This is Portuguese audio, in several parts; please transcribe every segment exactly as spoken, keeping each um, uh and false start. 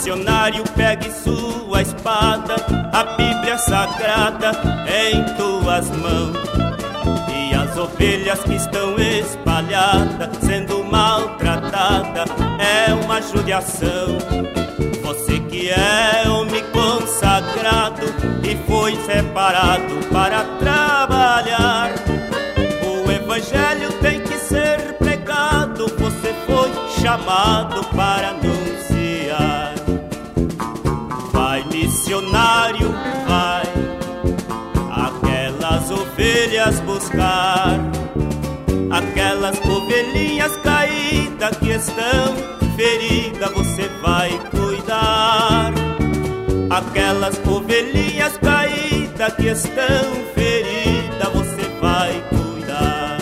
missionário, pegue sua espada, a Bíblia Sagrada em tuas mãos. E as ovelhas que estão espalhadas, sendo maltratadas, é uma judiação. Você que é homem consagrado e foi separado para trabalhar, o evangelho tem que ser pregado, você foi chamado para anunciar. Vai, missionário, vai, aquelas ovelhas buscar, aquelas ovelhinhas caídas que estão feridas, você vai cuidar. Aquelas ovelhinhas caídas que estão feridas, você vai cuidar.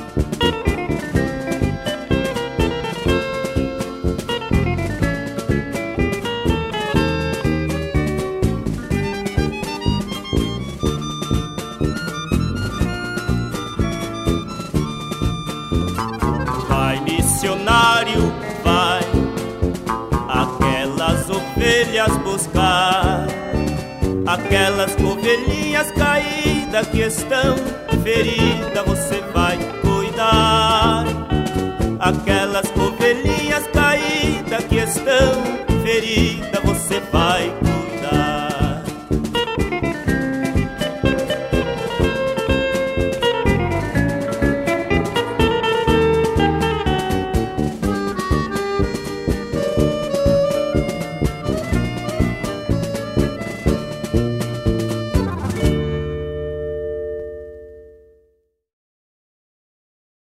Vai, missionário, vai, aquelas ovelhas buscar, aquelas ovelhinhas caídas que estão feridas, você vai cuidar. Aquelas ovelhinhas caídas que estão